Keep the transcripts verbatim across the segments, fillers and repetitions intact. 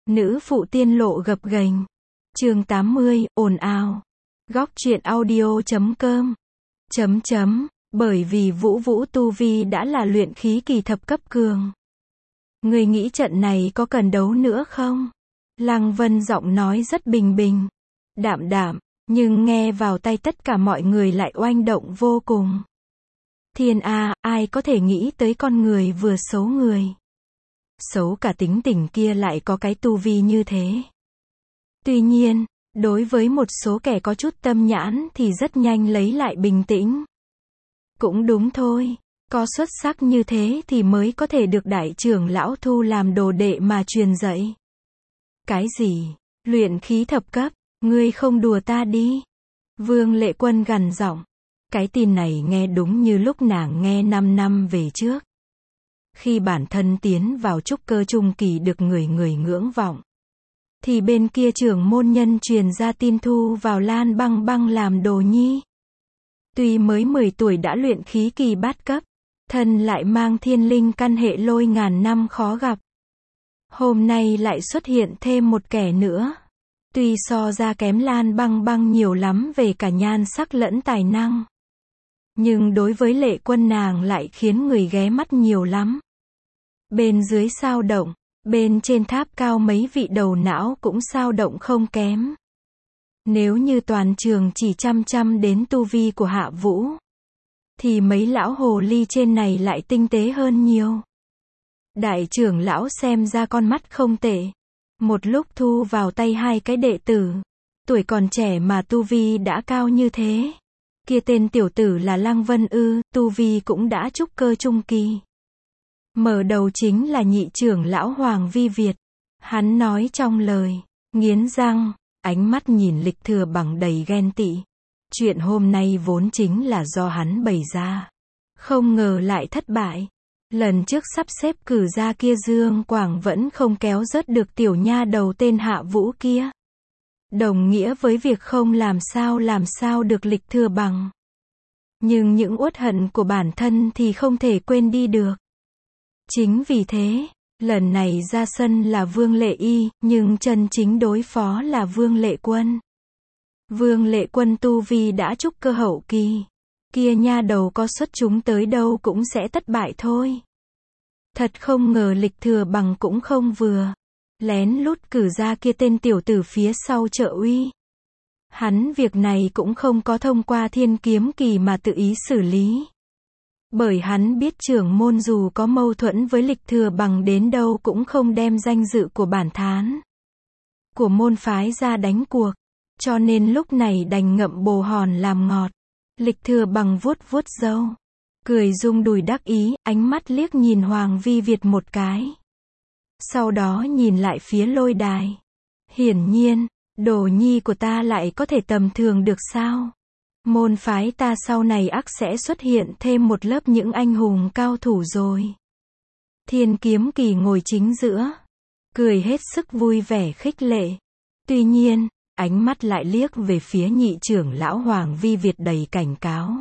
Nữ phụ tiên lộ gập ghềnh. Chương tám mươi, ồn ào. Góc truyện audio chấm com. Chấm chấm, bởi vì Vũ Vũ tu vi đã là luyện khí kỳ thập cấp cường. Người nghĩ trận này có cần đấu nữa không? Lăng Vân giọng nói rất bình bình, đạm đạm, nhưng nghe vào tay tất cả mọi người lại oanh động vô cùng. Thiên A, ai có thể nghĩ tới con người vừa xấu người. Xấu cả tính tình kia lại có cái tu vi như thế. Tuy nhiên, đối với một số kẻ có chút tâm nhãn thì rất nhanh lấy lại bình tĩnh. Cũng đúng thôi, có xuất sắc như thế thì mới có thể được đại trưởng lão thu làm đồ đệ mà truyền dạy. Cái gì? Luyện khí thập cấp, ngươi không đùa ta đi. Vương Lệ Quân gằn giọng. Cái tin này nghe đúng như lúc nàng nghe năm năm về trước. Khi bản thân tiến vào trúc cơ trung kỳ được người người ngưỡng vọng, thì bên kia trưởng môn nhân truyền ra tin thu vào Lan Băng Băng làm đồ nhi. Tuy mới mười tuổi đã luyện khí kỳ bát cấp, thân lại mang thiên linh căn hệ lôi ngàn năm khó gặp. Hôm nay lại xuất hiện thêm một kẻ nữa. Tuy so ra kém Lan Băng Băng nhiều lắm về cả nhan sắc lẫn tài năng, nhưng đối với Lệ Quân nàng lại khiến người ghé mắt nhiều lắm. Bên dưới sao động, bên trên tháp cao mấy vị đầu não cũng sao động không kém. Nếu như toàn trường chỉ chăm chăm đến tu vi của Hạ Vũ, thì mấy lão hồ ly trên này lại tinh tế hơn nhiều. Đại trưởng lão xem ra con mắt không tệ. Một lúc thu vào tay hai cái đệ tử. Tuổi còn trẻ mà tu vi đã cao như thế. Kia tên tiểu tử là Lăng Vân ư, tu vi cũng đã trúc cơ trung kỳ. Mở đầu chính là nhị trưởng lão Hoàng Vi Việt. Hắn nói trong lời, nghiến răng, ánh mắt nhìn Lịch Thừa Bằng đầy ghen tị. Chuyện hôm nay vốn chính là do hắn bày ra. Không ngờ lại thất bại. Lần trước sắp xếp cử ra kia Dương Quảng vẫn không kéo rớt được tiểu nha đầu tên Hạ Vũ kia. Đồng nghĩa với việc không làm sao làm sao được Lịch Thừa Bằng. Nhưng những uất hận của bản thân thì không thể quên đi được. Chính vì thế, lần này ra sân là Vương Lệ Y, nhưng chân chính đối phó là Vương Lệ Quân. Vương Lệ Quân tu vi đã trúc cơ hậu kỳ. Kia nha đầu có xuất chúng tới đâu cũng sẽ thất bại thôi. Thật không ngờ Lịch Thừa Bằng cũng không vừa. Lén lút cử ra kia tên tiểu tử phía sau trợ uy. Hắn việc này cũng không có thông qua Thiên Kiếm Kỳ mà tự ý xử lý. Bởi hắn biết trưởng môn dù có mâu thuẫn với Lịch Thừa Bằng đến đâu cũng không đem danh dự của bản thán của môn phái ra đánh cuộc. Cho nên lúc này đành ngậm bồ hòn làm ngọt. Lịch Thừa Bằng vuốt vuốt râu, cười rung đùi đắc ý, ánh mắt liếc nhìn Hoàng Vi Việt một cái. Sau đó nhìn lại phía lôi đài. Hiển nhiên, đồ nhi của ta lại có thể tầm thường được sao? Môn phái ta sau này ắt sẽ xuất hiện thêm một lớp những anh hùng cao thủ rồi. Thiên Kiếm Kỳ ngồi chính giữa, cười hết sức vui vẻ khích lệ. Tuy nhiên, ánh mắt lại liếc về phía nhị trưởng lão Hoàng Vi Việt đầy cảnh cáo.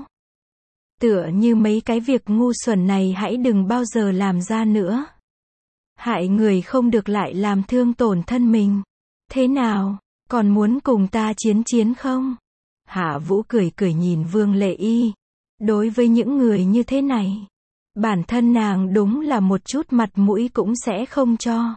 Tựa như mấy cái việc ngu xuẩn này hãy đừng bao giờ làm ra nữa. Hại người không được lại làm thương tổn thân mình. Thế nào, còn muốn cùng ta chiến chiến không? Hạ Vũ cười cười nhìn Vương Lệ Y. Đối với những người như thế này, bản thân nàng đúng là một chút mặt mũi cũng sẽ không cho.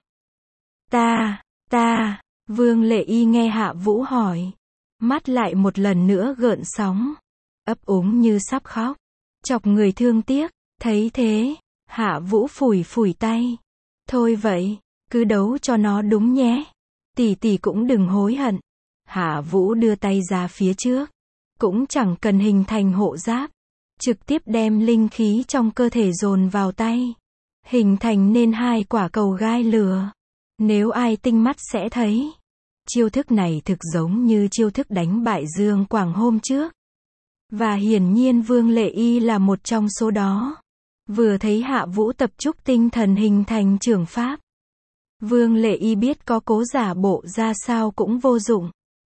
Ta, ta, Vương Lệ Y nghe Hạ Vũ hỏi. Mắt lại một lần nữa gợn sóng. Ấp úng như sắp khóc. Chọc người thương tiếc. Thấy thế, Hạ Vũ phủi phủi tay. Thôi vậy, cứ đấu cho nó đúng nhé. Tỷ tỷ cũng đừng hối hận. Hạ Vũ đưa tay ra phía trước. Cũng chẳng cần hình thành hộ giáp. Trực tiếp đem linh khí trong cơ thể dồn vào tay. Hình thành nên hai quả cầu gai lửa. Nếu ai tinh mắt sẽ thấy. Chiêu thức này thực giống như chiêu thức đánh bại Dương Quảng hôm trước. Và hiển nhiên Vương Lệ Y là một trong số đó. Vừa thấy Hạ Vũ tập trúc tinh thần hình thành trưởng pháp. Vương Lệ Y biết có cố giả bộ ra sao cũng vô dụng.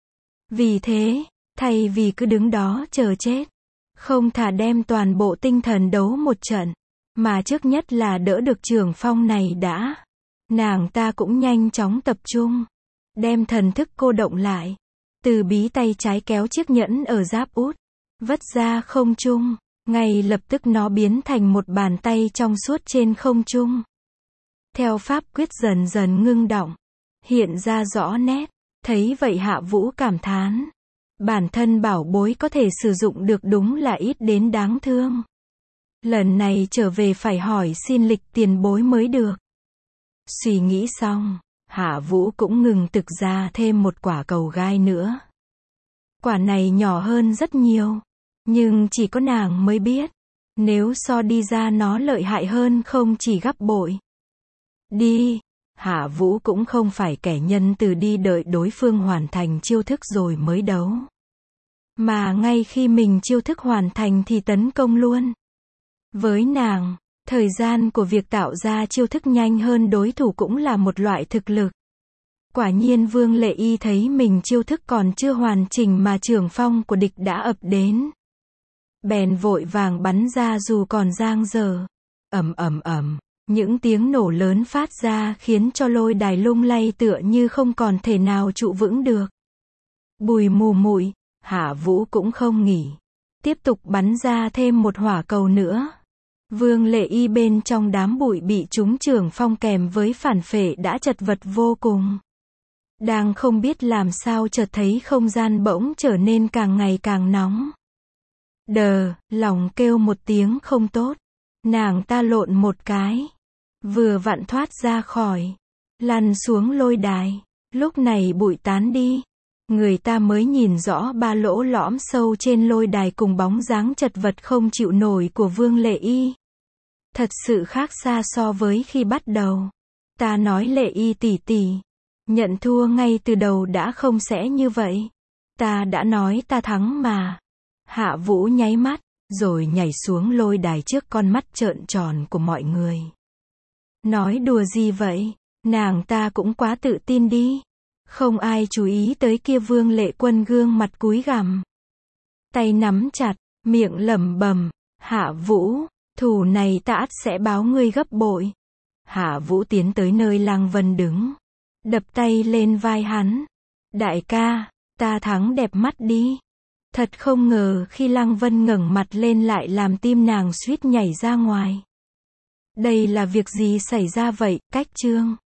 Vì thế, thay vì cứ đứng đó chờ chết, không thà đem toàn bộ tinh thần đấu một trận, mà trước nhất là đỡ được trưởng phong này đã. Nàng ta cũng nhanh chóng tập trung, đem thần thức cô động lại, từ bí tay trái kéo chiếc nhẫn ở giáp út, vất ra không trung, ngay lập tức nó biến thành một bàn tay trong suốt trên không trung. Theo pháp quyết dần dần ngưng động, hiện ra rõ nét, thấy vậy Hạ Vũ cảm thán, bản thân bảo bối có thể sử dụng được đúng là ít đến đáng thương. Lần này trở về phải hỏi xin lịch tiền bối mới được. Suy nghĩ xong, Hạ Vũ cũng ngừng thực ra thêm một quả cầu gai nữa. Quả này nhỏ hơn rất nhiều, nhưng chỉ có nàng mới biết, nếu so đi ra nó lợi hại hơn không chỉ gấp bội. Đi, Hạ Vũ cũng không phải kẻ nhân từ đi đợi đối phương hoàn thành chiêu thức rồi mới đấu. Mà ngay khi mình chiêu thức hoàn thành thì tấn công luôn. Với nàng, thời gian của việc tạo ra chiêu thức nhanh hơn đối thủ cũng là một loại thực lực. Quả nhiên Vương Lệ Y thấy mình chiêu thức còn chưa hoàn chỉnh mà trưởng phong của địch đã ập đến. Bèn vội vàng bắn ra dù còn dang dở. Ầm ầm ầm, những tiếng nổ lớn phát ra khiến cho lôi đài lung lay tựa như không còn thể nào trụ vững được. Bùi mù mụi, Hạ Vũ cũng không nghỉ, tiếp tục bắn ra thêm một hỏa cầu nữa. Vương Lệ Y bên trong đám bụi bị trúng trưởng phong kèm với phản phệ đã chật vật vô cùng. Đang không biết làm sao chợt thấy không gian bỗng trở nên càng ngày càng nóng. Đờ, lòng kêu một tiếng không tốt. Nàng ta lộn một cái, vừa vặn thoát ra khỏi, lăn xuống lôi đài. Lúc này bụi tán đi, người ta mới nhìn rõ ba lỗ lõm sâu trên lôi đài cùng bóng dáng chật vật không chịu nổi của Vương Lệ Y. Thật sự khác xa so với khi bắt đầu. Ta nói Lệ Y tỷ tỷ, nhận thua ngay từ đầu đã không sẽ như vậy. Ta đã nói ta thắng mà. Hạ Vũ nháy mắt, rồi nhảy xuống lôi đài trước con mắt trợn tròn của mọi người. Nói đùa gì vậy? Nàng ta cũng quá tự tin đi. Không ai chú ý tới kia Vương Lệ Quân gương mặt cúi gằm, tay nắm chặt, miệng lẩm bẩm, Hạ Vũ, thù này ta ắt sẽ báo ngươi gấp bội. Hạ Vũ tiến tới nơi Lăng Vân đứng, đập tay lên vai hắn. Đại ca, ta thắng đẹp mắt đi. Thật không ngờ khi Lăng Vân ngẩng mặt lên lại làm tim nàng suýt nhảy ra ngoài. Đây là việc gì xảy ra vậy, Cách Trương?